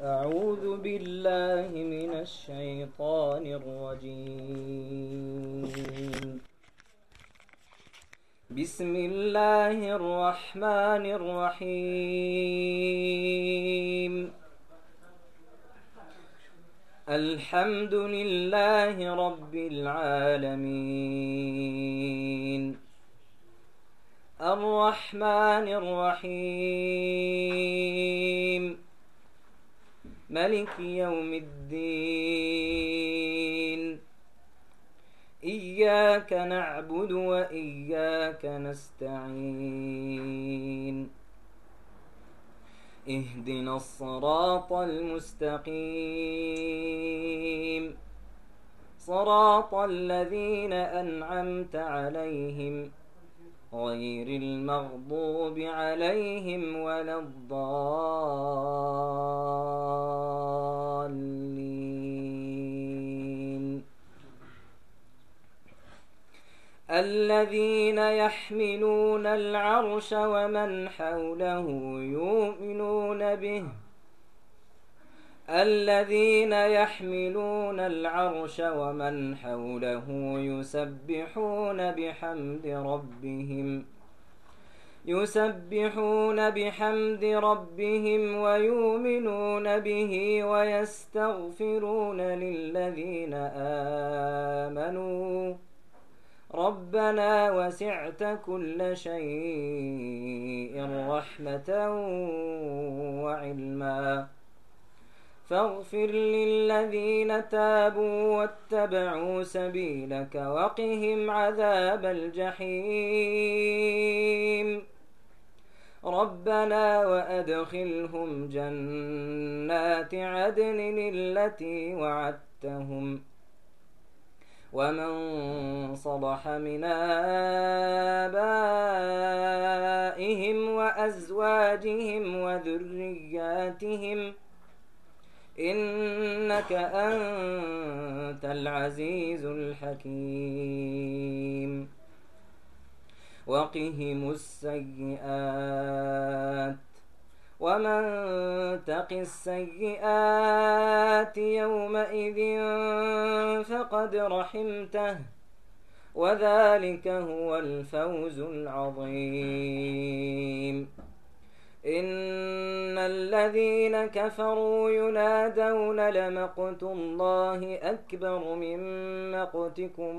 أعوذ بالله من الشيطان الرجيم. بسم الله الرحمن الرحيم. الحمد لله رب العالمين. الرحمن الرحيم. ملك يوم الدين. إياك نعبد وإياك نستعين. اهدنا الصراط المستقيم، صراط الذين أنعمت عليهم غير المغضوب عليهم ولا الضالين. الذين يحملون العرش ومن حوله يؤمنون به. الذين يحملون العرش ومن حوله يسبحون بحمد ربهم ويؤمنون به ويستغفرون للذين آمنوا ربنا وسعت كل شيء رحمة وعلما فاغفر للذين تابوا واتبعوا سبيلك وقهم عذاب الجحيم. ربنا وأدخلهم جنات عدن التي وعدتهم ومن صلح من آبائهم وأزواجهم وذرياتهم إنك أنت العزيز الحكيم. وقهم السيئات ومن تق السيئات يومئذ فقد رحمته وذلك هو الفوز العظيم. إن الذين كفروا ينادون لمقت الله أكبر من مقتكم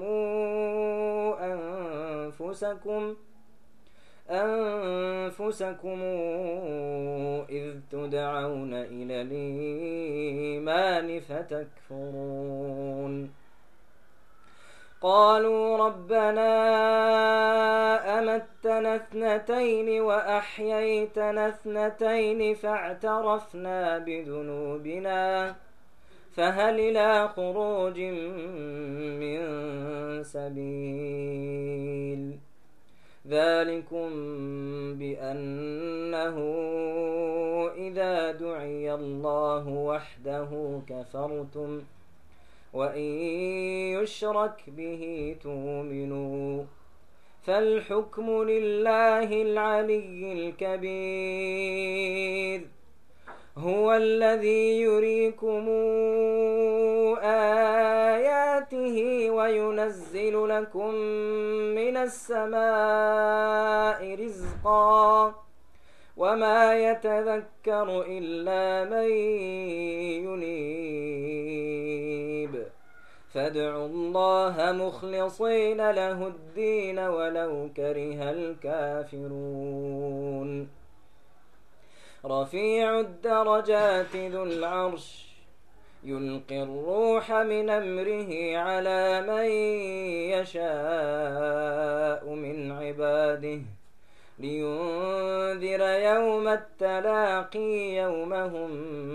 أنفسكم إذ تدعون إلى الإيمان فتكفرون. قالوا ربنا أمتنا اثنتين وأحييتنا اثنتين فاعترفنا بذنوبنا فهل إلى خروج من سبيل. ذلكم بأنه إذا دعي الله وحده كفرتم وإن يشرك به تؤمنوا فالحكم لله العلي الكبير. هو الذي يريكم آياته وينزل لكم من السماء رزقا وما يتذكر إلا من ينيب. فادعوا الله مخلصين له الدين ولو كره الكافرون. رفيع الدرجات ذو العرش يلقي الروح من أمره على من يشاء من عباده لينذر يوم التلاقي يوم هم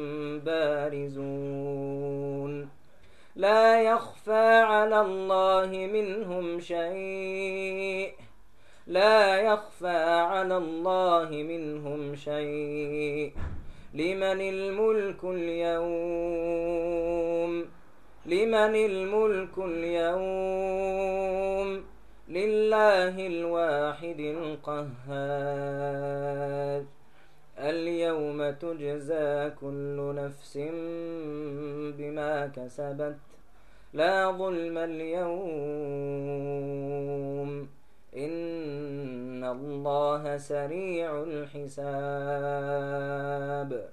بارزون لا يخفى على الله منهم شيء. لمن الملك اليوم لله الواحد القهار. اليوم تجزى كل نفس بما كسبت لا ظلم اليوم إن الله سريع الحساب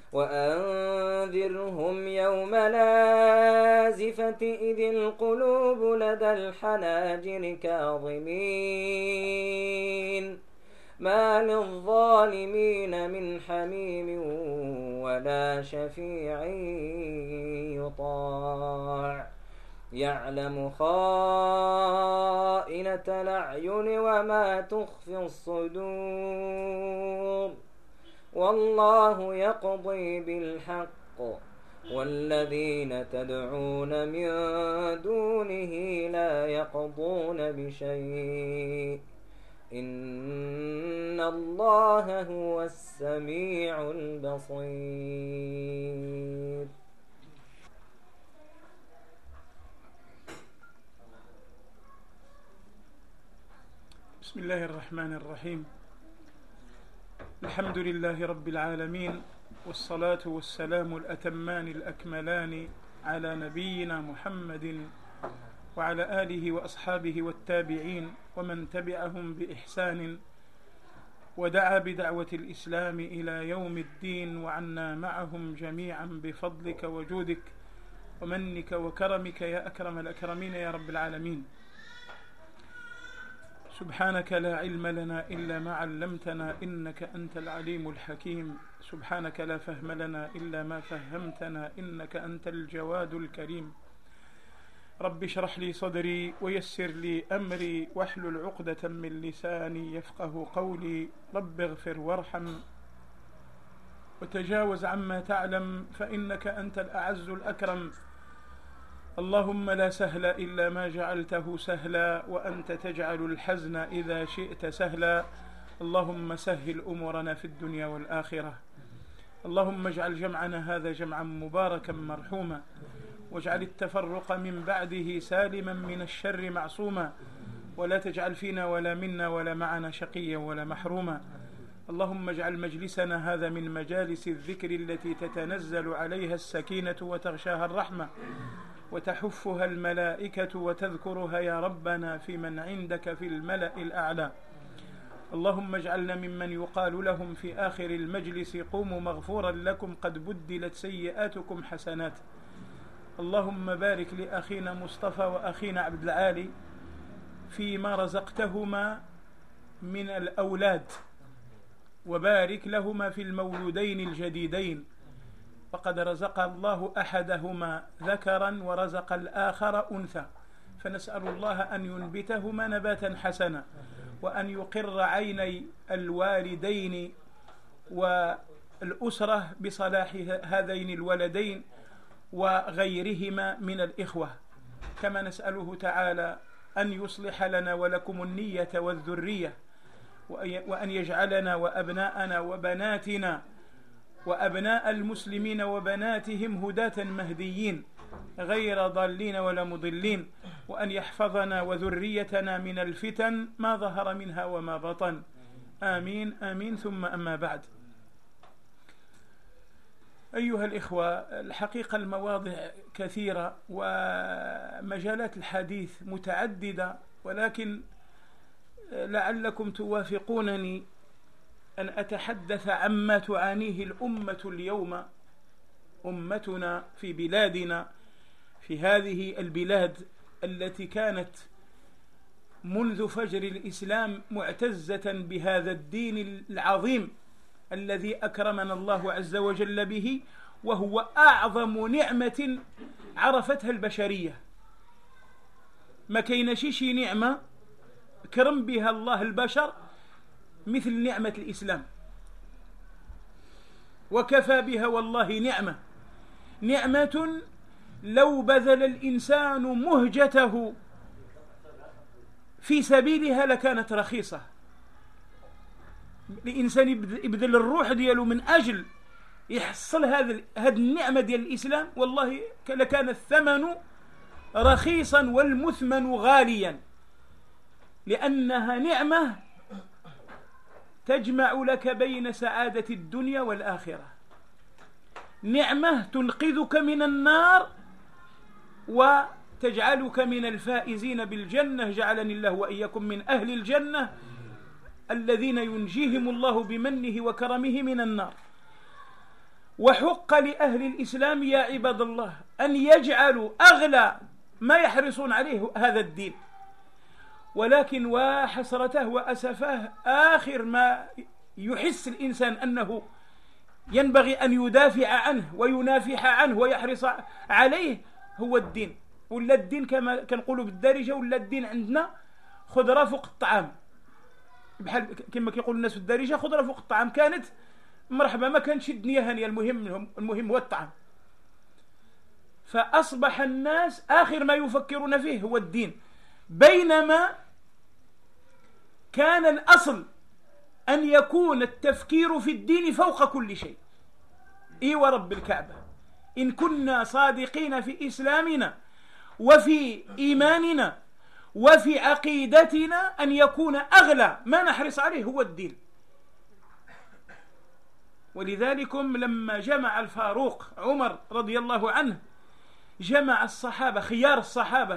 وأنذرهم يوم لازفة إذ القلوب لدى الحناجر كاظمين ما للظالمين من حميم ولا شفيع يطاع يعلم خائنة الأعين وما تخفي الصدور والله يقضي بالحق والذين تدعون من دونه لا يقضون بشيء إن الله هو السميع البصير. بسم الله الرحمن الرحيم. الحمد لله رب العالمين، والصلاة والسلام الأتمان الأكملان على نبينا محمد وعلى آله وأصحابه والتابعين ومن تبعهم بإحسان ودعا بدعوة الإسلام إلى يوم الدين، وعنا معهم جميعا بفضلك وجودك ومنك وكرمك يا أكرم الأكرمين يا رب العالمين. سبحانك لا علم لنا إلا ما علمتنا إنك أنت العليم الحكيم. سبحانك لا فهم لنا إلا ما فهمتنا إنك أنت الجواد الكريم. رب اشرح لي صدري ويسر لي أمري واحلل عقدة من لساني يفقه قولي. رب اغفر وارحم وتجاوز عما تعلم فإنك أنت الأعز الأكرم. اللهم لا سهل إلا ما جعلته سهلا وأنت تجعل الحزن إذا شئت سهلا. اللهم سهل أمورنا في الدنيا والآخرة. اللهم اجعل جمعنا هذا جمعا مباركا مرحوما، واجعل التفرق من بعده سالما من الشر معصوما، ولا تجعل فينا ولا منا ولا معنا شقيا ولا محروما. اللهم اجعل مجلسنا هذا من مجالس الذكر التي تتنزل عليها السكينة وتغشاها الرحمة وتحفها الملائكة وتذكرها يا ربنا في من عندك في الملأ الأعلى. اللهم اجعلنا ممن يقال لهم في آخر المجلس قوموا مغفورا لكم قد بدلت سيئاتكم حسنات. اللهم بارك لأخينا مصطفى وأخينا عبد العالي فيما رزقتهما من الأولاد، وبارك لهما في المولودين الجديدين، فقد رزق الله أحدهما ذكرا ورزق الآخر أنثى، فنسأل الله أن ينبتهما نباتا حسنا، وأن يقر عيني الوالدين والأسرة بصلاح هذين الولدين وغيرهما من الإخوة. كما نسأله تعالى أن يصلح لنا ولكم النية والذرية، وأن يجعلنا وأبناءنا وبناتنا وأبناء المسلمين وبناتهم هداة مهديين غير ضالين ولا مضلين، وأن يحفظنا وذريتنا من الفتن ما ظهر منها وما بطن. آمين آمين. ثم أما بعد، أيها الإخوة، الحقيقة المواضع كثيرة ومجالات الحديث متعددة، ولكن لعلكم توافقونني أن أتحدث عما تعانيه الأمة اليوم، أمتنا في بلادنا، في هذه البلاد التي كانت منذ فجر الإسلام معتزة بهذا الدين العظيم الذي أكرمنا الله عز وجل به، وهو أعظم نعمة عرفتها البشرية. ما كاينش نعمة كرم بها الله البشر مثل نعمة الإسلام، وكفى بها والله نعمة لو بذل الإنسان مهجته في سبيلها لكانت رخيصة. الإنسان يبذل الروح دياله من أجل يحصل هذه النعمة ديال الإسلام، والله لكان الثمن رخيصا والمثمن غاليا، لأنها نعمة تجمع لك بين سعادة الدنيا والآخرة، نعمة تنقذك من النار وتجعلك من الفائزين بالجنة، جعلني الله وإياكم من أهل الجنة الذين ينجيهم الله بمنه وكرمه من النار. وحق لأهل الإسلام يا عباد الله أن يجعلوا أغلى ما يحرصون عليه هذا الدين، ولكن وحسرته وأسفاه آخر ما يحس الإنسان أنه ينبغي أن يدافع عنه وينافح عنه ويحرص عليه هو الدين. ولا الدين كما كنقولوا بالدارجة، ولا الدين عندنا خضرة فوق الطعام، بحال كما كيقول الناس في الدارجة خضرة فوق الطعام. كانت مرحبا، ما كانتش الدنيا هانية، المهم هو الطعام. فأصبح الناس آخر ما يفكرون فيه هو الدين، بينما كان الأصل أن يكون التفكير في الدين فوق كل شيء. إي ورب الكعبة، إن كنا صادقين في إسلامنا وفي إيماننا وفي عقيدتنا أن يكون أغلى ما نحرص عليه هو الدين. ولذلك لما جمع الفاروق عمر رضي الله عنه، جمع الصحابة خيار الصحابة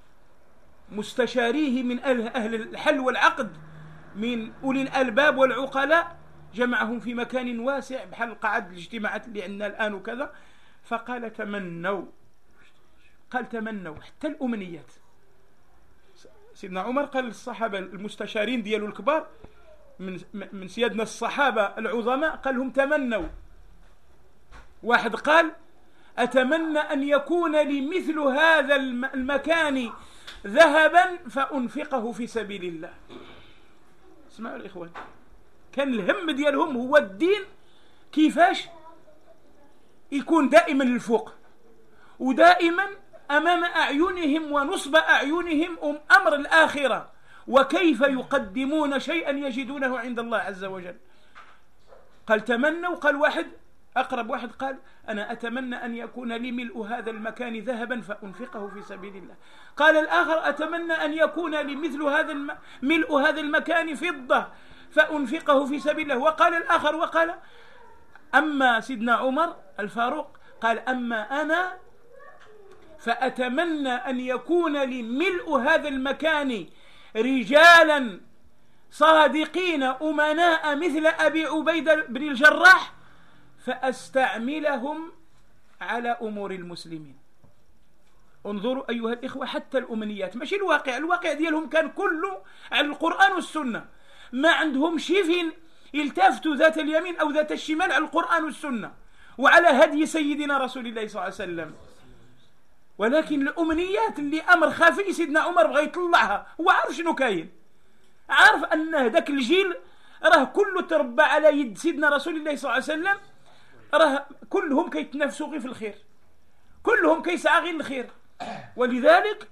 مستشاريه من أهل الحل والعقد من أولي الألباب والعقلاء، جمعهم في مكان واسع بحال قاعدة الاجتماعات اللي عندنا الآن وكذا، فقال تمنوا، قال تمنوا حتى الأمنيات. سيدنا عمر قال للصحابة المستشارين ديالو الكبار من سيادنا الصحابة العظماء، قال لهم تمنوا. واحد قال أتمنى أن يكون لي مثل هذا المكان ذهبا فأنفقه في سبيل الله. اسمعوا الإخوان، كان الهم ديالهم هو الدين كيفاش يكون دائما للفوق، ودائما أمام أعينهم ونصب أعينهم أمر الآخرة، وكيف يقدمون شيئا يجدونه عند الله عز وجل. قال تمنوا، قال واحد أقرب واحد قال أنا أتمنى أن يكون لي ملء هذا المكان ذهبا فأنفقه في سبيل الله. قال الآخر أتمنى أن يكون لي مثل ملء هذا المكان فضة فأنفقه في سبيل الله. وقال الآخر وقال أما سيدنا عمر الفاروق قال أما أنا فأتمنى أن يكون لي ملء هذا المكان رجالا صادقين أمناء مثل أبي عبيدة بن الجراح فأستعملهم على أمور المسلمين. انظروا أيها الإخوة، حتى الأمنيات ماشي الواقع ديالهم كان كله على القرآن والسنة، ما عندهم شيء فين يلتفتوا ذات اليمين أو ذات الشمال على القرآن والسنة وعلى هدي سيدنا رسول الله صلى الله عليه وسلم. ولكن الأمنيات اللي أمر خافي سيدنا عمر بغى يطلعها، هو عارف شنو كاين، عارف أن ذاك الجيل راه كله تربى على يد سيدنا رسول الله صلى الله عليه وسلم، راه كلهم كيتنافسوا غير في الخير، كلهم كيسعى غير الخير. ولذلك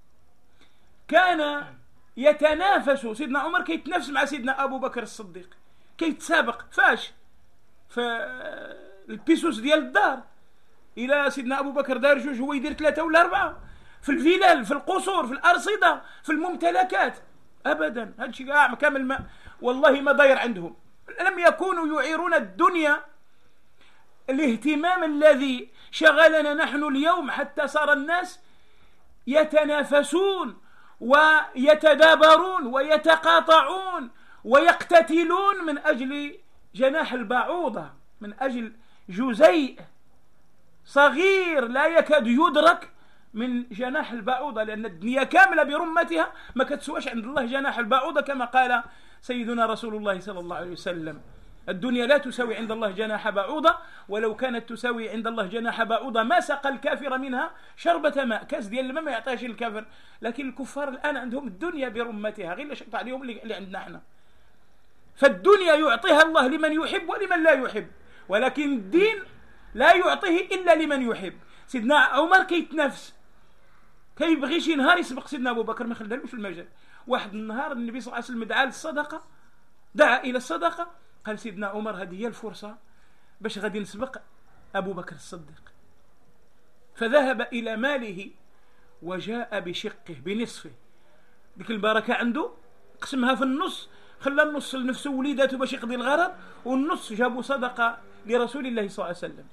كان يتنافس سيدنا عمر، كيتنافس مع سيدنا أبو بكر الصديق، كيتسابق فاش البيسوس ديال الدار. إلى سيدنا أبو بكر دار جوج هو يدير 3 ولا 4 في الفلال، في القصور، في الأرصدة، في الممتلكات. أبدا هادشي كاع كامل والله ما داير عندهم. لم يكونوا يعيرون الدنيا الاهتمام الذي شغلنا نحن اليوم، حتى صار الناس يتنافسون ويتدابرون ويتقاطعون ويقتتلون من أجل جناح البعوضة، من أجل جزيء صغير لا يكاد يدرك من جناح البعوضة، لأن الدنيا كاملة برمتها ما كتسواش عند الله جناح البعوضة، كما قال سيدنا رسول الله صلى الله عليه وسلم الدنيا لا تساوي عند الله جناح بعوضة، ولو كانت تساوي عند الله جناح بعوضة ما سقى الكافر منها شربة ماء. كاس ديال الماء ما يعطيهاش الكافر، لكن الكفار الآن عندهم الدنيا برمتها غير شق عليهم اللي عندنا احنا. فالدنيا يعطيها الله لمن يحب ولمن لا يحب، ولكن الدين لا يعطيه إلا لمن يحب. سيدنا عمر كيتنافس، كيبغي شي نهار يسبق سيدنا أبو بكر، ما خلالوش المجال. واحد النهار النبي صلى الله عليه وسلم دعا للصدقة، دعا إلى الصدقة، قال سيدنا عمر هذه هي الفرصة باش غادي نسبق أبو بكر الصديق. فذهب إلى ماله وجاء بشقه بنصفه، ديك البركة عنده قسمها في النص خلى النص لنفسه وليداته باش يقضي الغرض، والنص جابوا صدقة لرسول الله صلى الله عليه وسلم.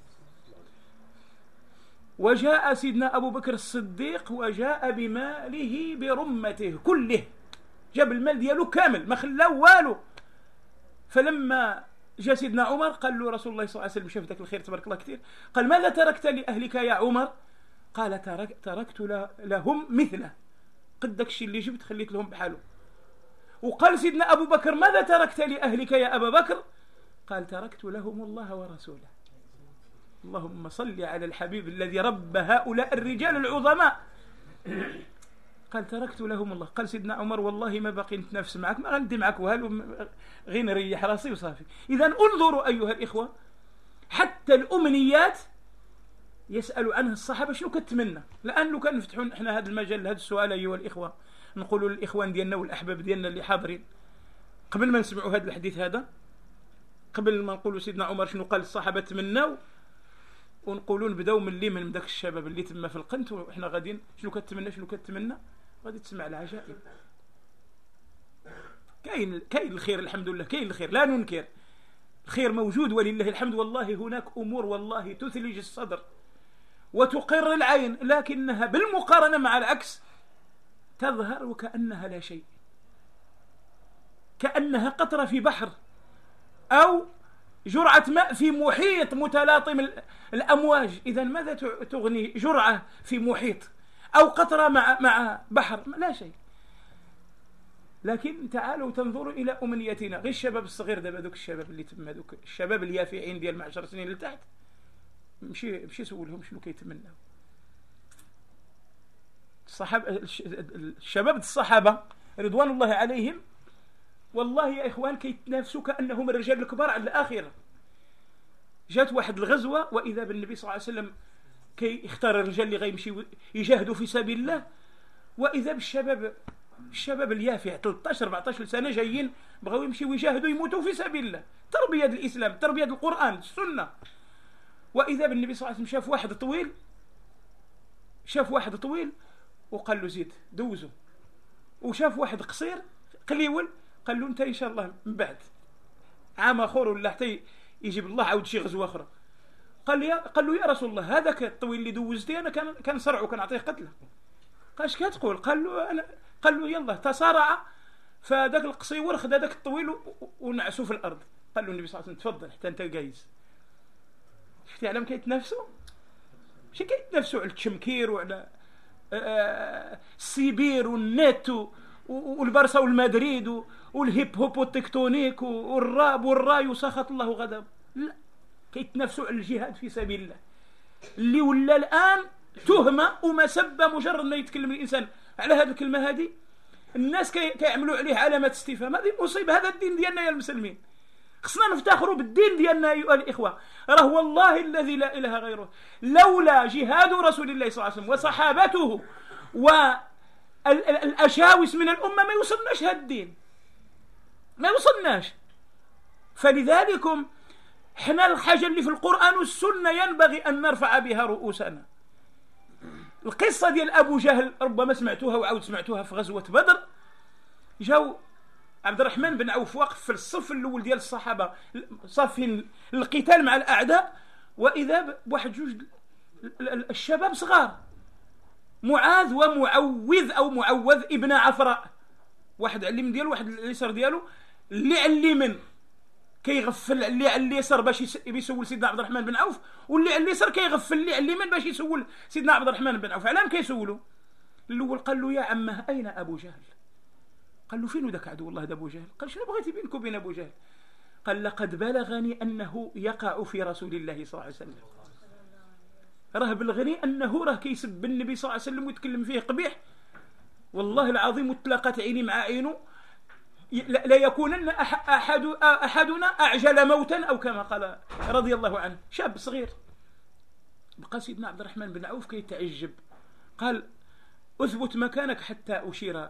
وجاء سيدنا أبو بكر الصديق وجاء بماله برمته كله، جاب المال ديالو كامل ما خلاه والو. فلما جاء سيدنا عمر قال له رسول الله صلى الله عليه وسلم: شاف ذاك الخير تبارك الله كثير، قال: ماذا تركت لأهلك يا عمر؟ قال: تركت لهم مثله، قد داك الشيء اللي جبت خليت لهم بحاله. وقال سيدنا أبو بكر: ماذا تركت لأهلك يا أبا بكر؟ قال: تركت لهم الله ورسوله. اللهم صل على الحبيب الذي رب هؤلاء الرجال العظماء. قال: تركت لهم الله. قال سيدنا عمر: والله ما باقي نتنافس معك، ما غندي معك وهالو، غير نريح راسي وصافي. إذا انظروا أيها الإخوة، حتى الأمنيات يسأل عنها الصحابة شنو كتمنى. الآن لو كان نفتحوا احنا هذا المجال، هذا السؤال أيها الإخوة، نقولوا للإخوان ديالنا والأحباب ديالنا اللي حاضرين، قبل ما نسمعوا هذا الحديث هذا، قبل ما نقولوا سيدنا عمر شنو قال الصحابة تمناو، ونقولوا نبداو من ذاك الشباب اللي تما في القنت، وإحنا غاديين شنو كتمنى، غادي تسمع العجائب. كاين الخير الحمد لله، كاين الخير لا ننكر، الخير موجود ولله الحمد. والله هناك أمور والله تثلج الصدر وتقر العين، لكنها بالمقارنة مع العكس تظهر وكأنها لا شيء، كأنها قطرة في بحر أو جرعة ماء في محيط متلاطم الأمواج. إذا ماذا تغني جرعة في محيط أو قطرة مع بحر؟ لا شيء. لكن تعالوا تنظروا إلى أمنيتنا. غير الشباب الصغير دابا، دوك الشباب اللي تم، دوك الشباب اليافعين ديال 10 سنين لتحت، مشي سولهم شنو كيتمناو. الشباب الصحابة رضوان الله عليهم والله يا إخوان كيتنافسوا كأنهم الرجال الكبار على الآخرة. جات واحد الغزوة وإذا بالنبي صلى الله عليه وسلم كي يختار الرجال اللي غيمشي يجاهدوا في سبيل الله، وإذا الشباب اليافع 13-14 سنة جايين بغاو يمشيوا يجاهدوا يموتوا في سبيل الله، تربية الإسلام، تربية القرآن السنة. وإذا بالنبي صلى الله عليه وسلم شاف واحد طويل وقال له زيد دوزه، وشاف واحد قصير قليول قال له انت ان شاء الله من بعد عام اخر ولا حتى يجيب الله عاود شي غزوه اخرى. قال له يا رسول الله هذاك الطويل اللي دوزتي انا كان صرعه كان اعطيه قتله. قال اش كتقول؟ قال له يلا تصارع، فذاك القصير خد هذاك الطويل ونعسوا في الارض. قال له النبي صلى الله عليه وسلم تفضل حتى انت جايز. شفتي علام كيتنافسوا؟ ماشي كيتنافسوا على التشمكير وعلى السيبير والنت والبارسا والمدريد والهيب هوب والتكتونيك والراب والراي وسخط الله غضب. لا، كيتنافسوا على الجهاد في سبيل الله اللي ولا الآن تهمة ومسبة. مجرد ما يتكلم الإنسان على هذه الكلمة هذه الناس كيعملوا عليه علامات استفهام. هذه مصيبة. هذا الدين ديالنا يا المسلمين، خصنا نفتخروا بالدين ديالنا أيها الإخوة. راه والله الذي لا إله غيره لولا جهاد رسول الله صلى الله عليه وسلم وصحابته والأشاوس من الأمة ما يوصلناش هذا الدين، ما يوصلناش. فلذلكم حنا الحاجة اللي في القرآن والسنة ينبغي أن نرفع بها رؤوسنا. القصة ديال أبو جهل ربما سمعتوها وعاود سمعتوها في غزوة بدر. جاو عبد الرحمن بن عوف واقف في الصف الأول ديال الصحابة صافين القتال مع الأعداء، وإذا بواحد جوج الشباب صغار، معاذ ومعوذ أو معوذ ابن عفراء، واحد على اليمين ديالو واحد على اليسار ديالو. اللي على اليمين كيغفل اللي على اليسار باش يسول سيدنا عبد الرحمن بن عوف، واللي على اليسار كيغفل اللي على اليمين باش يسول سيدنا عبد الرحمن بن عوف. علام كيسولوا؟ الأول قال له يا عمه أين أبو جهل؟ قال له فين ذاك عدو الله هذا أبو جهل؟ قال شنو بغيتي بينك وبين أبو جهل؟ قال لقد بلغني أنه يقع في رسول الله صلى الله عليه وسلم. راه بلغني أنه راه كيسب النبي صلى الله عليه وسلم ويتكلم فيه قبيح. والله العظيم وتلاقت عيني مع عينه لا يكونن أحدنا أعجل موتا أو كما قال رضي الله عنه. شاب صغير. بقى سيدنا عبد الرحمن بن عوف كيتعجب، قال أثبت مكانك حتى أشير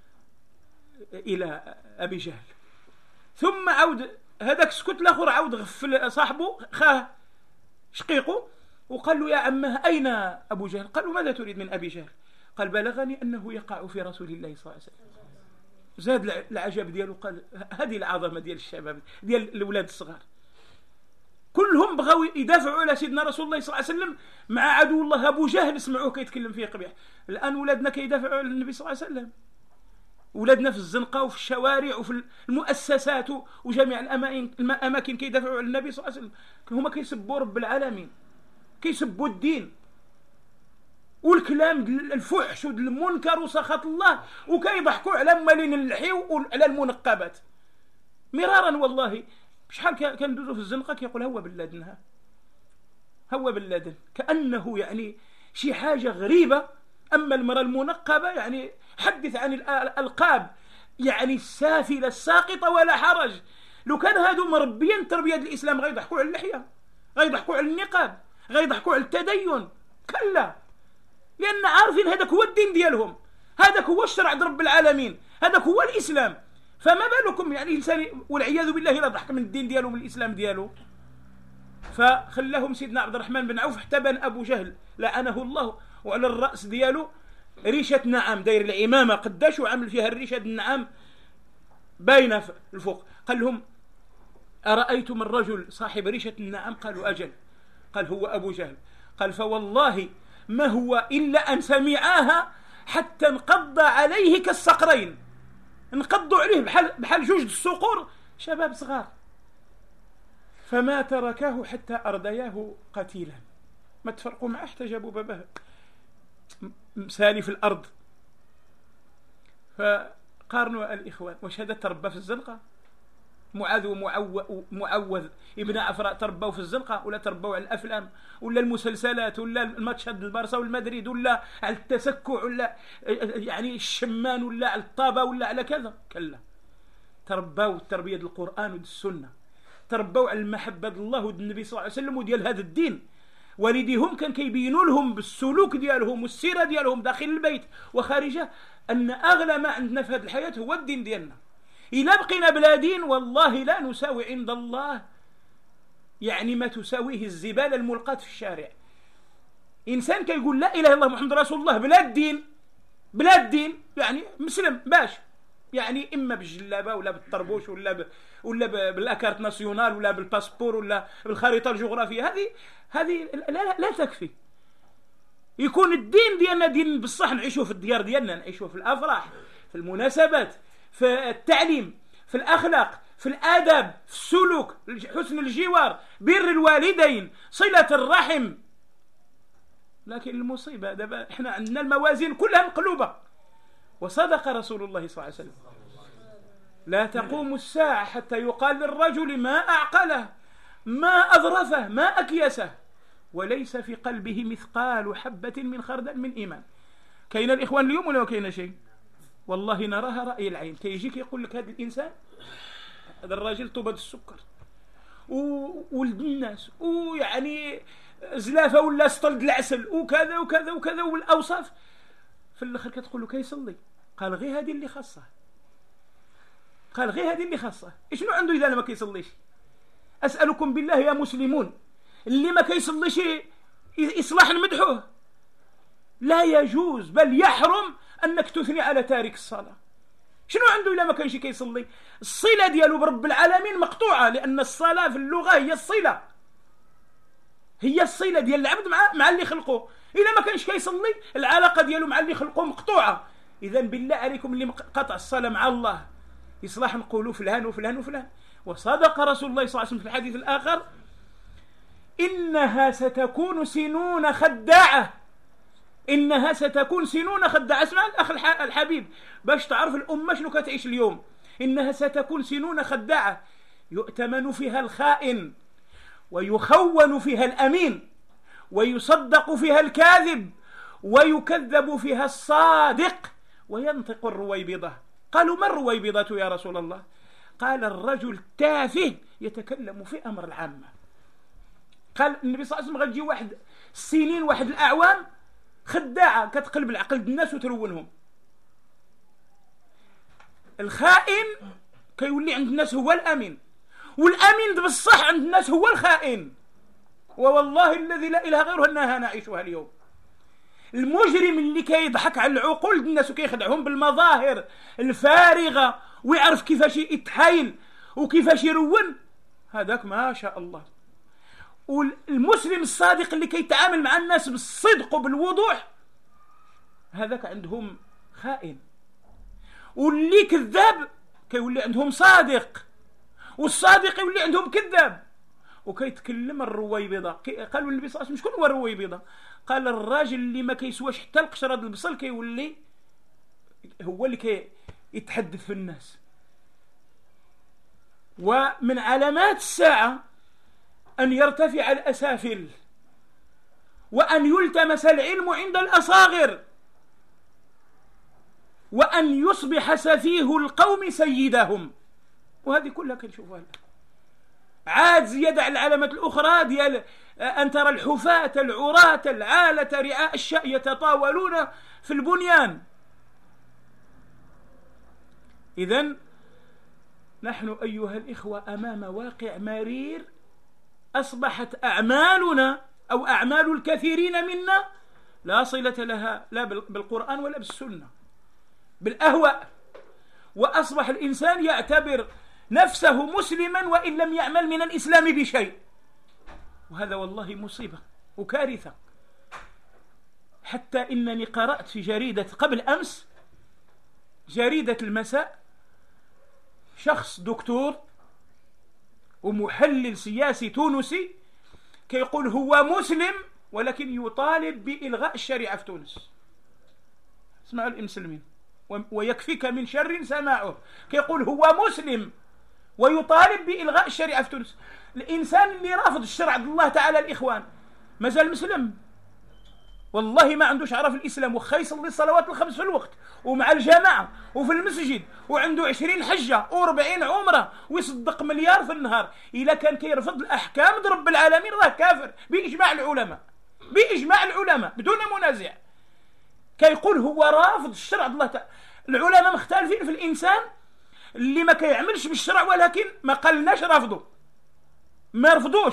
إلى أبي جهل. ثم عود هذاك سكت الآخر عود غفل صاحبه خاه شقيقه وقال له يا عمه أين أبو جهل؟ قال له ماذا تريد من أبي جهل؟ قال بلغني أنه يقع في رسول الله صلى الله عليه وسلم. زاد العجب ديالو، قال هذه العظمة ديال الشباب ديال الأولاد الصغار، كلهم بغاو يدافعوا على سيدنا رسول الله صلى الله عليه وسلم مع عدو الله أبو جهل، اسمعوه كيتكلم فيه قبيح. الآن ولادنا كيدافعوا على النبي صلى الله عليه وسلم، ولادنا في الزنقة وفي الشوارع وفي المؤسسات وجميع الأماكن كيدافعوا على النبي صلى الله عليه وسلم. هما كيسبوا رب العالمين، كيسبوا الدين والكلام الفحش والمنكر وسخط الله، وكيضحكوا على مالين اللحي وعلى المنقبات مرارا. والله شحال كندوزو في الزنقة كيقول هو بلادنا، هو بلادنا، كأنه يعني شي حاجة غريبة. أما المرأة المنقبة يعني حدث عن الألقاب يعني السافلة الساقطة ولا حرج. لو كان هادو مربيين تربية الإسلام غيضحكوا على اللحية، غيضحكوا على النقاب، غيضحكوا على التدين، كلا، لأن عارفين هذاك هو الدين ديالهم، هذاك هو الشرع رب العالمين، هذاك هو الإسلام. فما بالكم يعني إنسان والعياذ بالله لا ضحك من الدين ديالو من الإسلام ديالو. فخلاهم سيدنا عبد الرحمن بن عوف احتبن أبو جهل لعنه الله، وعلى الرأس ديالو ريشة نعام، داير العمامة قداش وعمل فيها الريشة النعام باينة في الفوق. قال لهم أرأيتم الرجل صاحب ريشة النعام؟ قالوا أجل. قال هو أبو جهل. قال فوالله ما هو إلا أن سمعاها حتى انقض عليه كالصقرين، انقضوا عليه بحال جوج الصقور شباب صغار، فما تركاه حتى أردياه قتيلا. ما تفرقوا معه حتى جابوا باباه مسالي في الأرض. فقارنوا الإخوان، واش هذا تربى في الزنقة؟ معاذ ومعوذ ابن عفراء تربوا في الزنقة، ولا تربوا على الأفلام ولا المسلسلات ولا الماتشات البارسا والمدريد ولا على التسكع ولا يعني الشمان ولا على الطابة ولا على كذا؟ كلا، تربوا تربية القرآن والسنة، تربوا على المحبة الله والنبي صلى الله عليه وسلم وديال هذا الدين. والديهم كان كيبينوا لهم بالسلوك ديالهم والسيرة ديالهم داخل البيت وخارجه أن أغلى ما عندنا في هذه الحياة هو الدين ديالنا. إلا بقينا بلا دين والله لا نساوي عند الله يعني ما تساويه الزبالة الملقاة في الشارع. إنسان كيقول لا إله إلا الله محمد رسول الله بلا الدين، بلا الدين يعني مسلم باش يعني إما بالجلابة ولا بالطربوش ولا بالأكارت ناسيونال ولا بالباسبور ولا بالخريطة الجغرافية، هذه لا تكفي. يكون الدين ديالنا دين بالصح، نعيشوه في الديار ديالنا، نعيشوه في الأفراح، في المناسبات، في التعليم، في الأخلاق، في الآداب، في السلوك، حسن الجوار، بر الوالدين، صلة الرحم. لكن المصيبة دابا احنا عندنا الموازين كلها مقلوبة. وصدق رسول الله صلى الله عليه وسلم: لا تقوم الساعة حتى يقال للرجل ما أعقله، ما أظرفه، ما أكيسه، وليس في قلبه مثقال حبة من خردل من إيمان. كاين الإخوان اليوم ولا كاين شيء؟ والله نراها رأي العين. كيجيك يقول لك هذا الإنسان، هذا الراجل طوبة السكر وولد الناس ويعني زلافة ولا سطلد العسل وكذا وكذا وكذا والأوصاف، في الآخر كتقول له كيصلي. قال غير هذه اللي خاصة، قال غير هذه اللي خاصة. إشنو عنده إذا ما كيصليش؟ أسألكم بالله يا مسلمون، اللي ما كيصليش إصلاح نمدحوه؟ لا يجوز بل يحرم أنك تثني على تارك الصلاة. شنو عنده إلا ما كانش كيصلي؟ الصلة ديالو برب العالمين مقطوعة، لأن الصلاة في اللغة هي الصلة، هي الصلة ديال العبد مع اللي خلقه. إلا ما كانش كيصلي العلاقة ديالو مع اللي خلقه مقطوعة. إذن بالله عليكم اللي قطع الصلاة مع الله إصلاح نقولوا فلان وفلان وفلان. وصدق رسول الله صلى الله عليه وسلم في الحديث الآخر: إنها ستكون سنون خداعة، إنها ستكون سنون خداعة. اسمع الأخ الحبيب باش تعرف الأمة شنو كتعيش اليوم. إنها ستكون سنون خداعة يؤتمن فيها الخائن، ويخون فيها الأمين، ويصدق فيها الكاذب، ويكذب فيها الصادق، وينطق الرويبضة. قالوا ما الرويبضة يا رسول الله؟ قال الرجل التافه يتكلم في أمر العامة. قال النبي صلى الله عليه وسلم غتجي واحد السنين، واحد الأعوام خداعة كتقلب العقل الناس وترونهم. الخائن كيولي عند الناس هو الأمين، والأمين بالصح عند الناس هو الخائن. ووالله الذي لا إله غيره أنها نعيشها اليوم. المجرم اللي كيضحك على العقول الناس وكيخدعهم بالمظاهر الفارغة ويعرف كيفاش يتحايل وكيفاش يرون، هذاك ما شاء الله. والمسلم الصادق اللي كيتعامل مع الناس بالصدق وبالوضوح، هذاك عندهم خائن. واللي كذاب كيولي عندهم صادق، والصادق يولي عندهم كذاب. وكيتكلم الرويبضة. قالوا النبي صلى الله عليه وسلم شكون هو الرويبضة؟ قال الراجل اللي ما كيسواش حتى القشرة ديال البصل كيولي هو اللي يتحدث في الناس. ومن علامات الساعة أن يرتفع الأسافل، وأن يلتمس العلم عند الأصاغر، وأن يصبح سفيه القوم سيدهم. وهذه كلها كنشوفها عاد زيادة على العلامات الأخرى ديال أن ترى الحفاة العراة العالة رعاء الشاء يتطاولون في البنيان. إذن نحن أيها الإخوة أمام واقع مرير. أصبحت أعمالنا أو أعمال الكثيرين منا لا صلة لها لا بالقرآن ولا بالسنة، بالأهواء. وأصبح الإنسان يعتبر نفسه مسلما وإن لم يعمل من الإسلام بشيء، وهذا والله مصيبة وكارثة. حتى إنني قرأت في جريدة قبل أمس، جريدة المساء، شخص دكتور ومحلل سياسي تونسي كيقول هو مسلم ولكن يطالب بإلغاء الشريعة في تونس. اسمعوا المسلمين، ويكفيك من شر سماعه. كيقول هو مسلم ويطالب بإلغاء الشريعة في تونس. الإنسان اللي رافض الشرع عند الله تعالى الإخوان ما زال مسلم، والله ما عندوش عرف الإسلام، وخا يصلي الصلوات الخمس في الوقت ومع الجماعة وفي المسجد، وعنده 20 حجة و40 عمرة، ويصدق مليار في النهار. إذا كان كيرفض الأحكام د رب العالمين راه كافر بإجماع العلماء، بإجماع العلماء بدون منازع. كيقول هو رافض الشرع عند الله تعالى. العلماء مختلفين في الإنسان اللي ما كيعملش بالشرع، ولكن ما قالناش رافضه، ما رفضوش،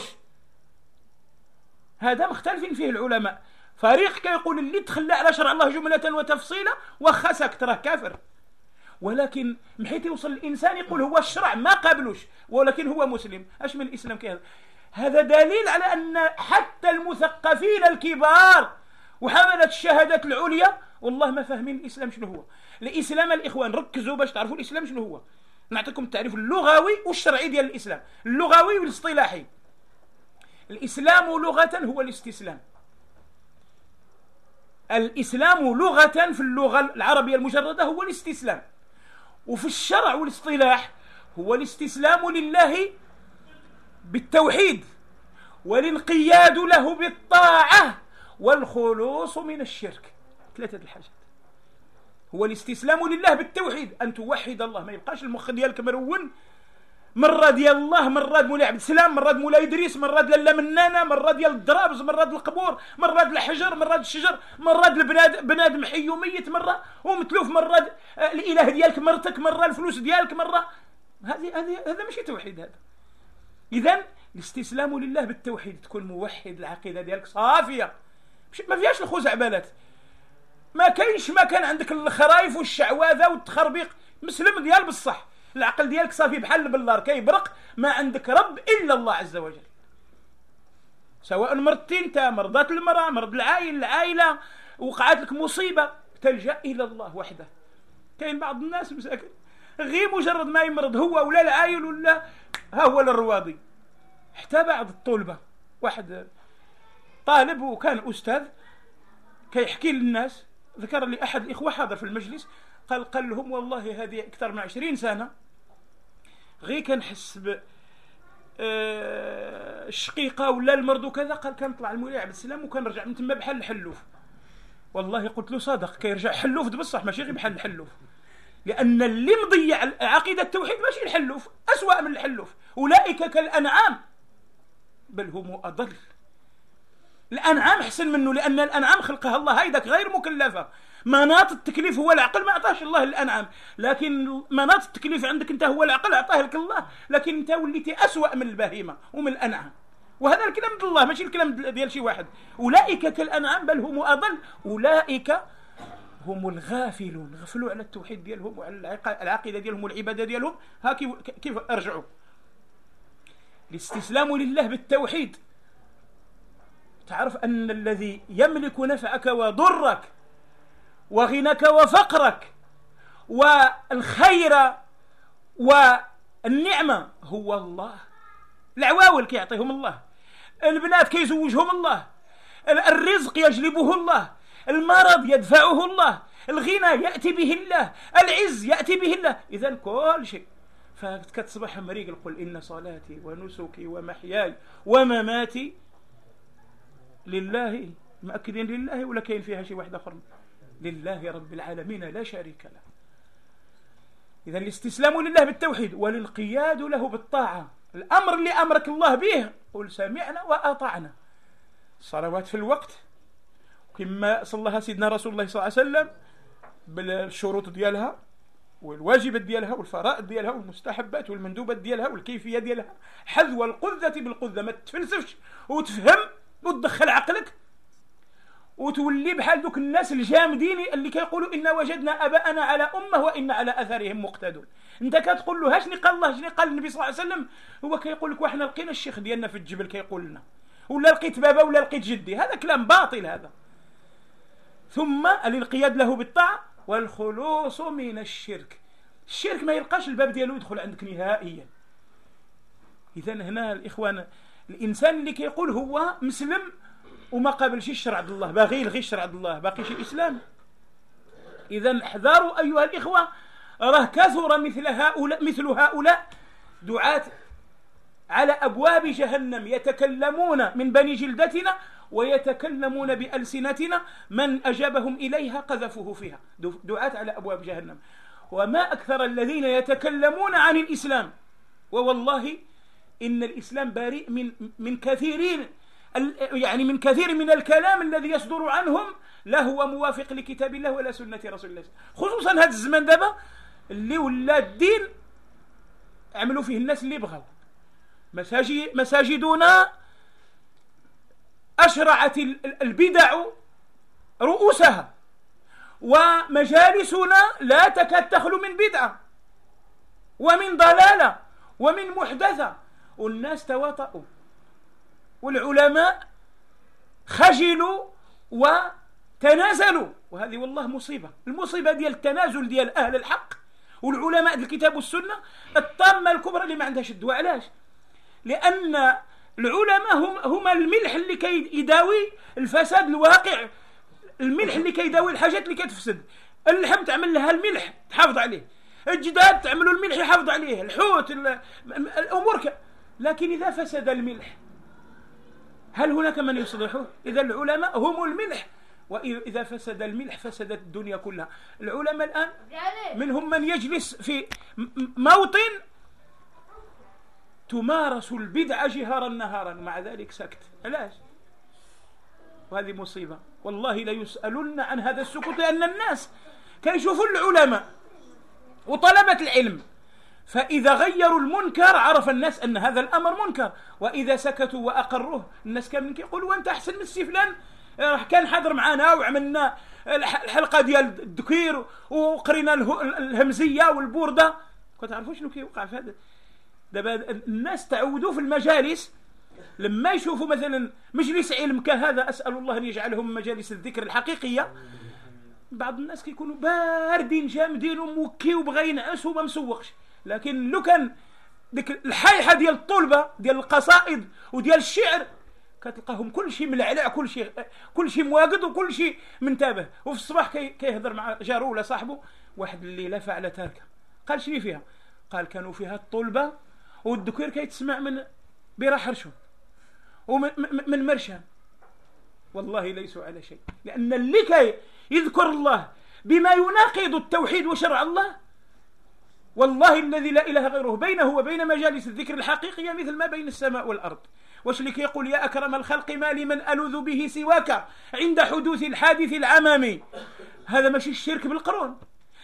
هذا مختلفين فيه العلماء. فريق كيقول اللي تخلى على شرع الله جملة وتفصيلا وخا سكت راه كافر، ولكن محيت يوصل الإنسان يقول هو الشرع ما قابلوش ولكن هو مسلم. اش من الإسلام كهذا؟ هذا دليل على أن حتى المثقفين الكبار وحملة الشهادات العليا والله ما فاهمين الإسلام شنو هو. الإسلام الإخوان ركزوا باش تعرفوا الإسلام شنو هو. نعطيكم التعريف اللغوي والشرعي ديال الإسلام، اللغوي والاصطلاحي. الإسلام لغة هو الاستسلام. الإسلام لغة في اللغة العربية المجردة هو الاستسلام، وفي الشرع والاصطلاح هو الاستسلام لله بالتوحيد والانقياد له بالطاعة والخلوص من الشرك. ثلاثة الحاجات. هو الاستسلام لله بالتوحيد، أن توحد الله، ما يبقاش المخ ديالك مرون مرة ديال الله، مرة مولاي عبد السلام، مرة مولاي إدريس، مرة لالا منانة، مرة ديال الدرابز، مرة القبور، مرة الحجر، مرة الشجر، مرة بنادم حي وميت، مرة ومتلوف، مرة الإله ديالك مرتك، مرة الفلوس ديالك، مرة هذا ماشي توحيد. هذا إذن الاستسلام لله بالتوحيد، تكون موحد، العقيدة ديالك صافية ما فيهاش الخزعبلات، ما كاينش ما كان عندك الخرايف والشعواذة والتخربيق، مسلم ديال بالصح، العقل ديالك صافي بحال البلار كيبرق، ما عندك رب إلا الله عز وجل. سواء مرضتي انت، مرضات المرأة، مرض العائلة، وقعت لك مصيبة، تلجأ إلى الله وحده. كاين بعض الناس مساكن غير مجرد ما يمرض هو ولا العائل ولا ها هو للرواضي. حتى بعض الطلبة، واحد طالب وكان أستاذ كيحكي للناس، ذكر لي أحد الإخوة حاضر في المجلس، قال لهم والله هذه أكثر من 20 سنة غير كنحس الشقيقة ولا المرض وكذا. قال كنطلع المولاي عبد السلام وكنرجع من تما بحال الحلوف. والله قلت له صادق، كيرجع حلوف بصح ماشي غير بحال الحلوف، لأن اللي مضيع عقيدة التوحيد ماشي الحلوف، أسوأ من الحلوف. أولئك كالأنعام بل هم أضل. الأنعام أحسن منه، لأن الأنعام خلقها الله هيدك غير مكلفة. مناط التكليف هو العقل، ما أعطاش الله الأنعام، لكن مناط التكليف عندك أنت هو العقل، أعطاه لك الله، لكن أنت وليتي أسوأ من البهيمة ومن الأنعام. وهذا الكلام ديال الله ماشي الكلام ديال شي واحد. أولئك كالأنعام بل هم أضل، أولئك هم الغافلون، غفلوا على التوحيد ديالهم وعلى العقيدة ديالهم والعبادة ديالهم. ها كيف أرجعوا الاستسلام لله بالتوحيد. تعرف أن الذي يملك نفعك وضرك وغنك وفقرك والخير والنعمة هو الله. العواول كيعطيهم الله، البنات كيزوجهم الله، الرزق يجلبه الله، المرض يدفعه الله، الغنى يأتي به الله، العز يأتي به الله. إذن كل شيء. فكتصبح مريق قل إن صلاتي ونسكي ومحياي ومماتي لله، مأكدين لله ولا كاين فيها شي واحد آخر؟ لله رب العالمين لا شريك له. إذا الاستسلام لله بالتوحيد والانقياد له بالطاعة. الأمر اللي أمرك الله به قل سمعنا وأطعنا. الصلوات في الوقت كما صلىها سيدنا رسول الله صلى الله عليه وسلم بالشروط ديالها والواجبات ديالها والفرائض ديالها والمستحبات والمندوبات ديالها والكيفية ديالها، حذو القذة بالقذة. ما تفلسفش وتفهم وتدخل عقلك وتولي بحال دوك الناس الجامدين اللي كيقولوا إن وجدنا أباءنا على أمة وإن على أثرهم مقتدون. انت كتقول له هاشني قال الله شني قال النبي صلى الله عليه وسلم، هو كيقول لك وحنا لقينا الشيخ ديالنا في الجبل كيقول لنا، ولا لقيت بابا ولا لقيت جدي. هذا كلام باطل هذا. ثم الانقياد له بالطاعة والخلوص من الشرك. الشرك ما يلقاش الباب ديالو يدخل عندك نهائيا. إذن هنا الإخوان الإنسان اللي كيقول هو مسلم وما قابلش الشرع عند الله، باغي يلغي الشرع عند الله، باقي شي إسلام. إذن احذروا أيها الإخوة، راه كثر مثل هؤلاء دعاة على أبواب جهنم يتكلمون من بني جلدتنا ويتكلمون بألسنتنا، من أجابهم إليها قذفوه فيها. دعاة على أبواب جهنم. وما أكثر الذين يتكلمون عن الإسلام، ووالله إن الإسلام بريء من كثيرين، يعني من كثير من الكلام الذي يصدر عنهم لا هو موافق لكتاب الله ولا سنة رسول الله، خصوصا هذا الزمان دابا اللي ولا الدين عملوا فيه الناس اللي بغوا. مساجدنا أشرعت البدع رؤوسها، ومجالسنا لا تكاد تخلو من بدعة ومن ضلالة ومن محدثة، والناس تواطؤوا والعلماء خجلوا وتنازلوا. وهذه والله مصيبة. المصيبة ديال التنازل ديال أهل الحق والعلماء الكتاب والسنة الطامة الكبرى اللي ما عندهاش الدواء. علاش؟ لأن العلماء هم الملح اللي كيداوي الفساد الواقع، الملح اللي كيداوي الحاجات اللي كتفسد. اللحم تعمل لها الملح تحافظ عليه، الجداد تعملوا الملح يحافظ عليه، الحوت الأمور لكن إذا فسد الملح هل هناك من يصلحه؟ إذا العلماء هم الملح، وإذا فسد الملح فسدت الدنيا كلها. العلماء الآن منهم من يجلس في موطن تمارس البدعة جهارا نهارا مع ذلك سكت. علاش؟ وهذه مصيبة. والله لا يسألون عن هذا السكوت، لأن الناس كيشوفوا العلماء وطلبة العلم، فإذا غيروا المنكر عرف الناس أن هذا الأمر منكر، وإذا سكتوا وأقروه الناس كانوا يقولوا وأنت أحسن من السي فلان كان حاضر معنا وعملنا الحلقة ديال الذكير وقرينا الهمزية والبوردة. كتعرفوا شنو كيوقع في هذا؟ دابا الناس تعودوا في المجالس لما يشوفوا مثلا مجلس علم كهذا، أسأل الله أن يجعلهم مجالس الذكر الحقيقية، بعض الناس كيكونوا باردين جامدين وموكي وبغا ينعس وما مسوقش. لكن لو كان ديك الحيحة ديال الطلبة ديال القصائد وديال الشعر كتلقاهم كل شيء ملعلع، كل شيء مواقد وكل شيء منتبه. وفي الصباح كيهضر مع جارو ولا صاحبه، واحد الليلة فعل تركة، قال شنو فيها؟ قال كانوا فيها الطلبة والذكر كيتسمع من بيرا حرشون ومن مرشان. والله ليسوا على شيء، لأن اللي كي يذكر الله بما يناقض التوحيد وشرع الله، والله الذي لا إله غيره بينه وبين مجالس الذكر الحقيقية مثل ما بين السماء والأرض. واش اللي كيقول يا أكرم الخلق ما لمن ألوذ به سواك عند حدوث الحادث العمامي، هذا ماشي الشرك بالقرون،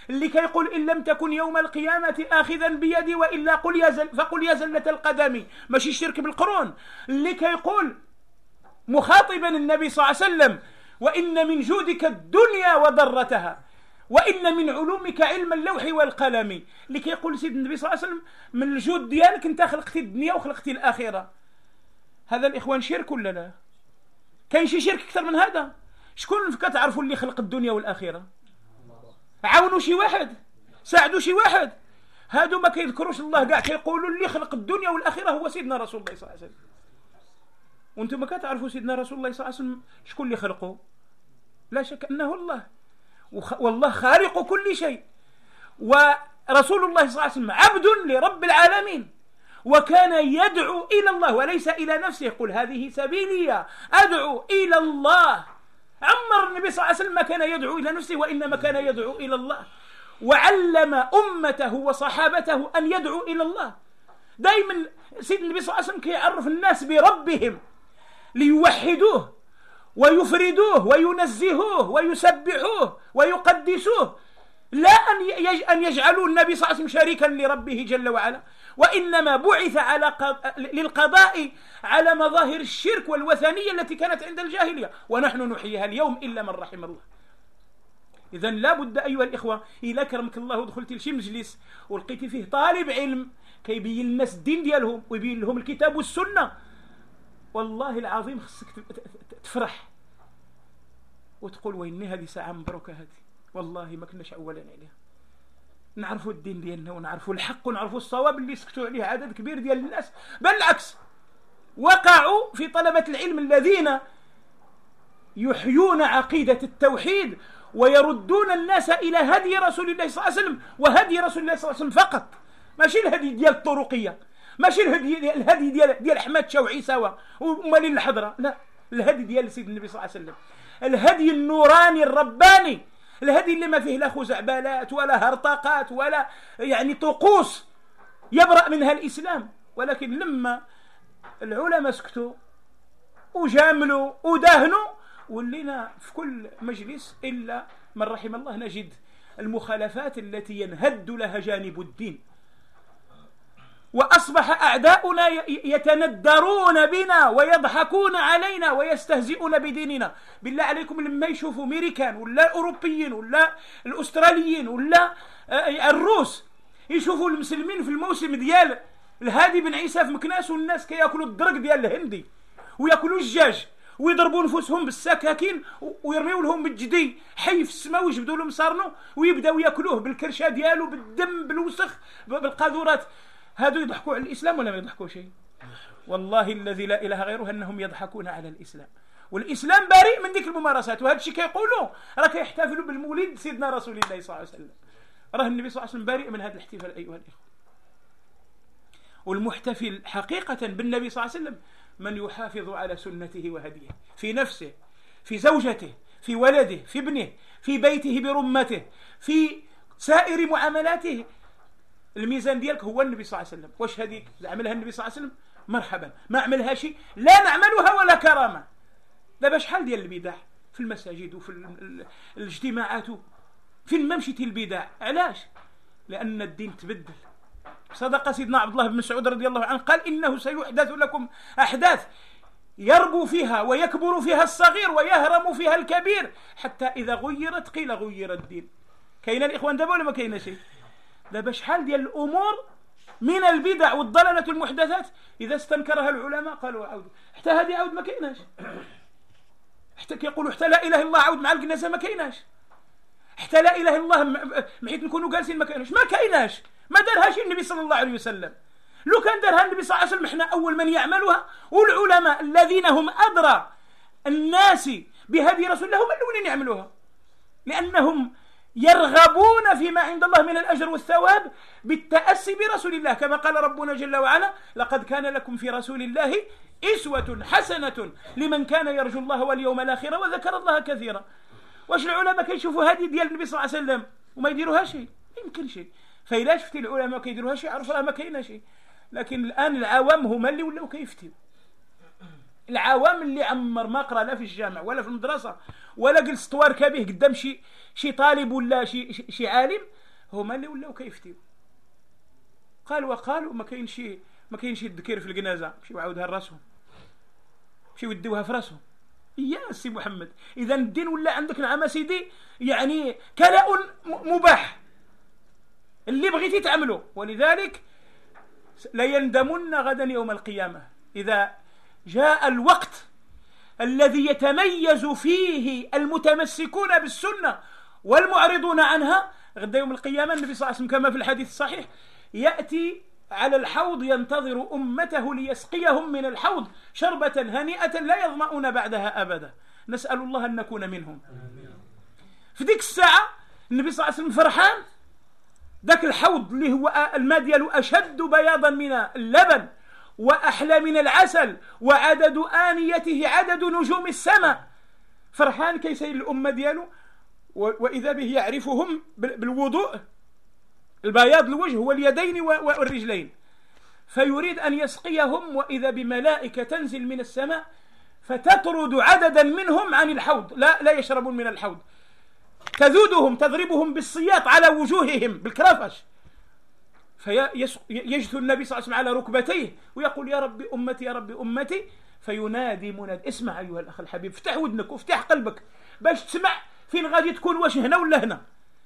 اللي كيقول إن لم تكن يوم القيامة آخذا بيدي وإلا فقل يا زلة القدم، ماشي الشرك بالقرون. اللي كيقول مخاطبا النبي صلى الله عليه وسلم وإن من جودك الدنيا وضرتها وإن من علومك علم اللوح والقلم، اللي كيقول سيد النبي صلى الله عليه وسلم من الجود ديالك انت خلقتي الدنيا وخلقتي الآخرة. هذا الإخوان شرك ولا لا؟ كاين شي شرك أكثر من هذا؟ شكون كتعرفوا اللي خلق الدنيا والآخرة؟ عاونوا شي واحد، ساعدوا شي واحد. هادو ما كيذكروش الله كاع، كيقولوا اللي خلق الدنيا والآخرة هو سيدنا رسول الله صلى الله عليه وسلم. وانتم ما كتعرفوا سيدنا رسول الله صلى الله عليه وسلم شكون اللي خلقه؟ لا شك أنه الله، والله خالق كل شيء. ورسول الله صلى الله عليه وسلم عبد لرب العالمين، وكان يدعو إلى الله وليس إلى نفسه. قل هذه سبيلي أدعو إلى الله. عمر النبي صلى الله عليه وسلم ما كان يدعو إلى نفسه وإنما كان يدعو إلى الله، وعلم أمته وصحابته أن يدعو إلى الله. دائما سيد النبي صلى الله عليه وسلم كيعرف الناس بربهم ليوحدوه ويفردوه وينزهوه ويسبحوه ويقدسوه، لا أن يجعلوا النبي صلى الله عليه وسلم شريكا لربه جل وعلا، وإنما بعث للقضاء على مظاهر الشرك والوثنية التي كانت عند الجاهلية، ونحن نحييها اليوم إلا من رحم الله. إذن لا بد أيها الإخوة، إذا كرمك الله ودخلت لشي مجلس ولقيتي فيه طالب علم كيبين الناس الدين ديالهم ويبين لهم الكتاب والسنة، والله العظيم خصك تفرح وتقول ويني هذه ساعة مبروكة هذه، والله ما كناش أولا عليها. نعرفوا الدين ديالنا ونعرفوا الحق ونعرفوا الصواب اللي سكتوا عليه عدد كبير ديال الناس، بل العكس وقعوا في طلبة العلم الذين يحيون عقيدة التوحيد ويردون الناس إلى هدي رسول الله صلى الله عليه وسلم، وهدي رسول الله صلى الله عليه وسلم فقط، ماشي الهدي ديال الطرقية، ماشي الهدي ديال أحمد شوعي سوا ومالين الحضرة، لا، الهدي ديال سيد النبي صلى الله عليه وسلم، الهدي النوراني الرباني، الهدي اللي ما فيه لا خزعبلات ولا هرطقات ولا يعني طقوس يبرأ منها الإسلام. ولكن لما العلماء سكتوا وجاملوا وداهنوا، ولينا في كل مجلس إلا من رحم الله نجد المخالفات التي ينهد لها جانب الدين، وأصبح أعداؤنا يتندرون بنا ويضحكون علينا ويستهزئون بديننا. بالله عليكم لما يشوفوا أمريكان ولا الأوروبيين ولا الأستراليين ولا الروس يشوفوا المسلمين في الموسم ديال الهادي بن عيسى في مكناس والناس كياكلوا الدرق ديال الهندي وياكلوا الدجاج ويضربوا نفوسهم بالسكاكين ويرميوا لهم بالجدي حي في السماء ويجبدوا لهم صارنو ويبداو ياكلوه بالكرشه ديالو بالدم بالوسخ بالقاذورات. هادو يضحكوا على الإسلام ولا ما يضحكوا شيء؟ والله الذي لا إله غيره أنهم يضحكون على الإسلام، والإسلام بريء من ذيك الممارسات. وهذا الشيء كيقولوا راه كيحتفلوا بالمولد سيدنا رسول الله صلى الله عليه وسلم، راه النبي صلى الله عليه وسلم بريء من هذا الاحتفال أيها الإخوة. والمحتفل حقيقة بالنبي صلى الله عليه وسلم من يحافظ على سنته وهديه في نفسه، في زوجته، في ولده، في ابنه، في بيته برمته، في سائر معاملاته. الميزان ديالك هو النبي صلى الله عليه وسلم. واش هذيك عملها النبي صلى الله عليه وسلم مرحبا، ما عملها شيء لا نعملها ولا كرامة. دابا شحال ديال البدع في المساجد وفي الاجتماعات، فين ما مشيتي البدع. علاش؟ لأن الدين تبدل. صدق سيدنا عبد الله بن مسعود رضي الله عنه قال إنه سيحدث لكم أحداث يربو فيها ويكبر فيها الصغير ويهرم فيها الكبير حتى إذا غيرت قيل غير الدين. كاين الإخوان دابا ولا ما كاينه شيء؟ دابا شحال ديال الأمور من البدع والضلالة والمحدثات إذا استنكرها العلماء قالوا عود، حتى هذه عود ما كايناش، حتى كيقولوا حتى لا إله إلا الله عود مع الكنيسة ما كايناش، حتى لا إله إلا الله محيت نكونوا جالسين ما كايناش، ما كايناش، ما دارهاش النبي صلى الله عليه وسلم. لو كان دارها النبي صلى الله عليه وسلم احنا أول من يعملها، والعلماء الذين هم أدرى الناس بهدي رسول الله هم الأولين يعملوها، لأنهم يرغبون فيما عند الله من الأجر والثواب بالتأسي برسول الله، كما قال ربنا جل وعلا لقد كان لكم في رسول الله أسوة حسنة لمن كان يرجو الله واليوم الآخر وذكر الله كثيرا. واش العلماء كيشوفوا هذه ديال النبي صلى الله عليه وسلم وما يديروها شيء؟ يمكن شيء. فإذا شفتي العلماء كيديروها شيء عرف راه ما كاينه شيء. لكن الآن العوام هما اللي ولاو كيفتيو، العوام اللي عمر ما قرا لا في الجامع ولا في المدرسة ولا جلس طوار كبيه قدام شي طالب ولا شي عالم، هما اللي ولاو كيفتيو. قال ما كاينش الذكر في الجنازه، مشيو عاودها لراسهم، مشيو يديوها في راسهم. يا سي محمد، اذا الدين ولا عندك نعم سيدي يعني كلاء مباح اللي بغيتي تعمله. ولذلك لا يندمن غدا يوم القيامه اذا جاء الوقت الذي يتميز فيه المتمسكون بالسنه والمعرضون عنها. غدا يوم القيامه النبي صلى الله عليه وسلم كما في الحديث الصحيح ياتي على الحوض ينتظر أمته ليسقيهم من الحوض شربة هنيئة لا يظمؤون بعدها أبدا. نسأل الله أن نكون منهم. في ديك الساعة النبي صلى الله عليه وسلم فرحان، ذاك الحوض اللي هو الماء دياله أشد بياضا من اللبن وأحلى من العسل وعدد آنيته عدد نجوم السماء، فرحان كيسير الأمة دياله، وإذا به يعرفهم بالوضوء، البياض الوجه واليدين والرجلين، فيريد أن يسقيهم، وإذا بملائكة تنزل من السماء فتطرد عددا منهم عن الحوض، لا يشربون من الحوض، تذودهم تضربهم بالسياط على وجوههم بالكرافش، فيجثو النبي صلى الله عليه وسلم على ركبتيه ويقول يا رب أمتي يا رب أمتي، فينادي مناد. اسمع أيها الأخ الحبيب، افتح ودنك وافتح قلبك باش تسمع فين غادي تكون، واش هنا ولا هنا.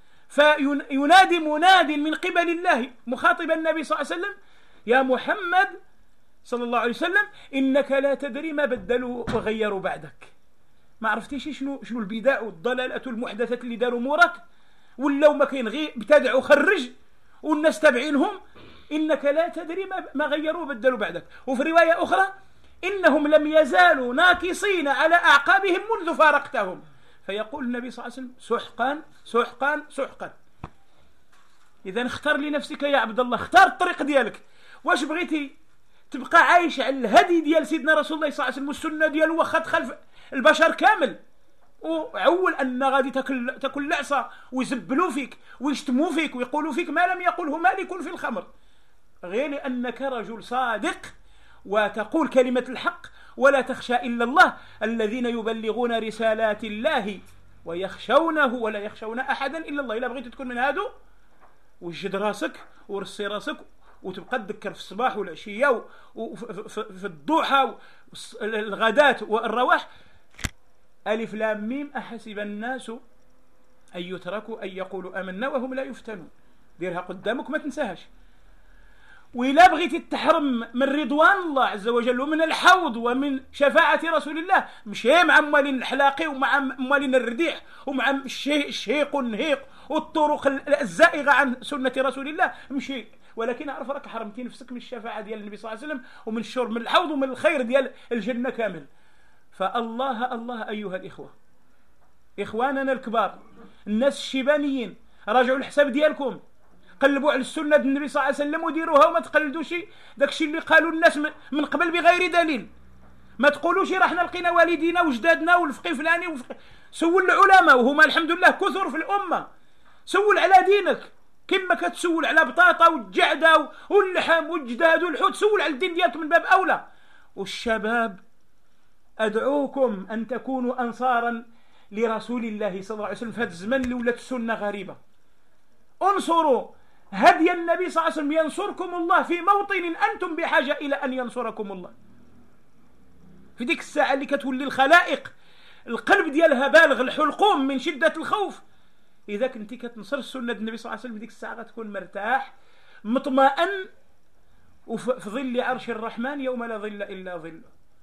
فينادي مناد من قبل الله مخاطبا النبي صلى الله عليه وسلم يا محمد صلى الله عليه وسلم إنك لا تدري ما بدلوا وغيروا بعدك. ما عرفتيش شنو البدع والضلالة المحدثة اللي داروا موراك، ولو ما كاين غير ابتدع وخرج والناس تابعينهم. إنك لا تدري ما غيروا وبدلوا بعدك. وفي رواية أخرى إنهم لم يزالوا ناكصين على أعقابهم منذ فارقتهم. فيقول النبي صلى الله عليه وسلم سحقا سحقا سحقا. إذا اختار لنفسك يا عبد الله، اختار الطريق ديالك. واش بغيتي تبقى عايش على الهدي ديال سيدنا رسول الله صلى الله عليه وسلم والسنة ديالو واخا تخلف البشر كامل، وعول أن غادي تاكل العصا ويزبلوا فيك ويشتموا فيك ويقولوا فيك ما لم يقله مالك في الخمر، غير لأنك رجل صادق وتقول كلمة الحق ولا تخشى إلا الله، الذين يبلغون رسالات الله ويخشونه ولا يخشون أحدا إلا الله. إلا بغيت تكون من هادو وجد راسك ورسي راسك وتبقى تذكر في الصباح والعشية وفي الضحى الغداة والرواح. ألف لام ميم أحسب الناس أن يتركوا أن يقولوا آمنا وهم لا يفتنون. ديرها قدامك ما تنساهاش. وإلا بغيتي تحرم من رضوان الله عز وجل ومن الحوض ومن شفاعة رسول الله، مشي مع موالين الحلاقي ومع موالين الرديح ومع الشهيق والنهيق والطرق الزائغة عن سنة رسول الله، مشي. ولكن أعرف راك حرمتي نفسك من الشفاعة ديال النبي صلى الله عليه وسلم ومن الشرب من الحوض ومن الخير ديال الجنة كامل. فالله الله أيها الإخوة، إخواننا الكبار، الناس الشيبانيين، راجعوا الحساب ديالكم، قلبوا على السنة النبي صلى الله عليه وسلم وديروها، وما تقلدوش داكشي اللي قالوا الناس من قبل بغير دليل. ما تقولوش رحنا لقينا والدينا وجدادنا والفقيه فلاني سول العلماء وهما الحمد لله كثر في الأمة. سول على دينك كما كتسول على بطاطا والجعدة واللحم والجداد والحوت، سول على الدين ديالك من باب أولى. والشباب أدعوكم أن تكونوا أنصارا لرسول الله صلى الله عليه وسلم في هذا الزمن اللي ولات السنة غريبة. انصروا هدي النبي صلى الله عليه وسلم ينصركم الله في موطن أنتم بحاجة إلى أن ينصركم الله. في ديك الساعة اللي كتولي الخلائق القلب ديالها بالغ الحلقوم من شدة الخوف، إذا كنتي كتنصر السنة النبي صلى الله عليه وسلم ديك الساعة غتكون مرتاح مطمئن وفي ظل عرش الرحمن يوم لا ظل إلا ظله.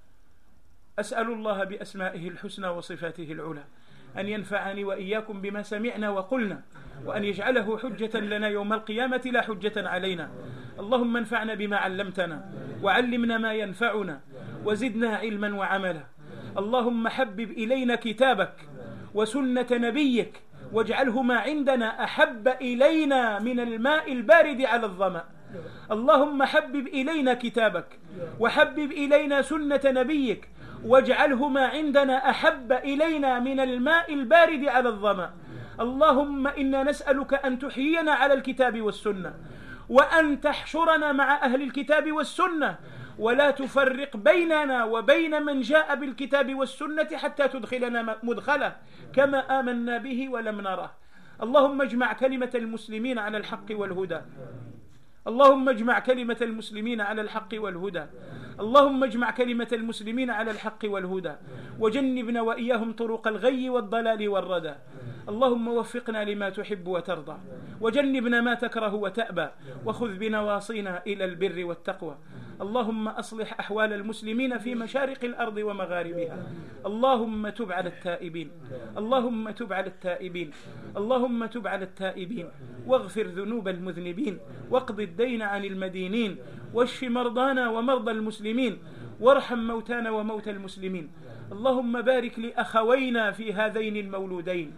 أسأل الله بأسمائه الحسنى وصفاته العلى أن ينفعني وإياكم بما سمعنا وقلنا، وأن يجعله حجة لنا يوم القيامة لا حجة علينا. اللهم انفعنا بما علمتنا وعلمنا ما ينفعنا وزدنا علما وعملا. اللهم حبب إلينا كتابك وسنة نبيك واجعلهما عندنا أحب إلينا من الماء البارد على الظمأ. اللهم حبب إلينا كتابك وحبب إلينا سنة نبيك واجعلهما عندنا أحب إلينا من الماء البارد على الظمأ. اللهم إنا نسألك أن تحيينا على الكتاب والسنة، وأن تحشرنا مع أهل الكتاب والسنة، ولا تفرق بيننا وبين من جاء بالكتاب والسنة حتى تدخلنا مدخله كما آمنا به ولم نره. اللهم اجمع كلمة المسلمين على الحق والهدى. اللهم اجمع كلمة المسلمين على الحق والهدى. اللهم اجمع كلمة المسلمين على الحق والهدى، وجنبنا وإياهم طرق الغي والضلال والردى. اللهم وفقنا لما تحب وترضى، وجنبنا ما تكره وتأبى، وخذ بنواصينا إلى البر والتقوى. اللهم أصلح أحوال المسلمين في مشارق الأرض ومغاربها. اللهم تب على التائبين، اللهم تب على التائبين، اللهم تب على التائبين، واغفر ذنوب المذنبين، واقض الدين عن المدينين، واشف مرضانا ومرضى المسلمين، وارحم موتانا وموتى المسلمين. اللهم بارك لأخوينا في هذين المولودين،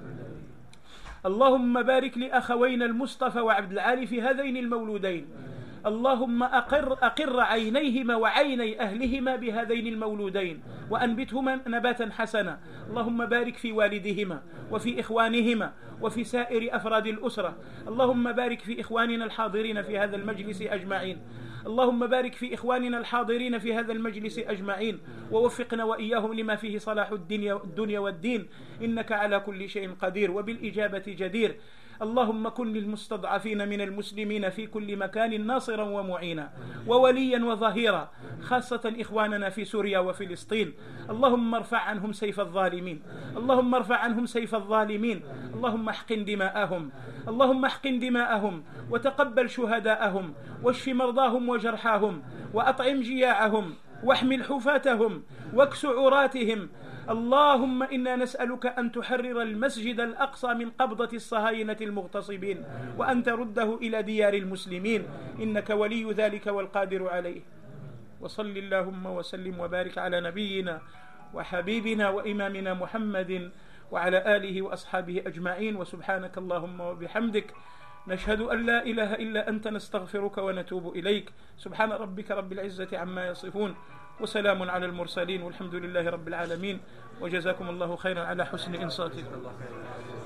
اللهم بارك لأخوينا المصطفى وعبد العالي في هذين المولودين. اللهم أقر عينيهما وعيني أهلهما بهذين المولودين، وأنبتهما نباتا حسنا. اللهم بارك في والدهما وفي إخوانهما وفي سائر أفراد الأسرة. اللهم بارك في إخواننا الحاضرين في هذا المجلس أجمعين. اللهم بارك في إخواننا الحاضرين في هذا المجلس أجمعين، ووفقنا وإياهم لما فيه صلاح الدنيا والدين، إنك على كل شيء قدير وبالإجابة جدير. اللهم كن للمستضعفين من المسلمين في كل مكان ناصرا ومعينا ووليا وظهيرا، خاصة إخواننا في سوريا وفلسطين. اللهم ارفع عنهم سيف الظالمين، اللهم ارفع عنهم سيف الظالمين. اللهم احقن دماءهم، اللهم احقن دماءهم، وتقبل شهداءهم، واشف مرضاهم وجرحاهم، وأطعم جياعهم، واحمل حفاتهم، واكس عراتهم. اللهم إنا نسألك أن تحرر المسجد الأقصى من قبضة الصهاينة المغتصبين، وأن ترده إلى ديار المسلمين، إنك ولي ذلك والقادر عليه. وصل اللهم وسلم وبارك على نبينا وحبيبنا وإمامنا محمد وعلى آله وأصحابه أجمعين. وسبحانك اللهم وبحمدك، نشهد أن لا إله إلا أنت، نستغفرك ونتوب إليك. سبحان ربك رب العزة عما يصفون، وسلام على المرسلين، والحمد لله رب العالمين. وجزاكم الله خيرا على حسن إنصاتكم.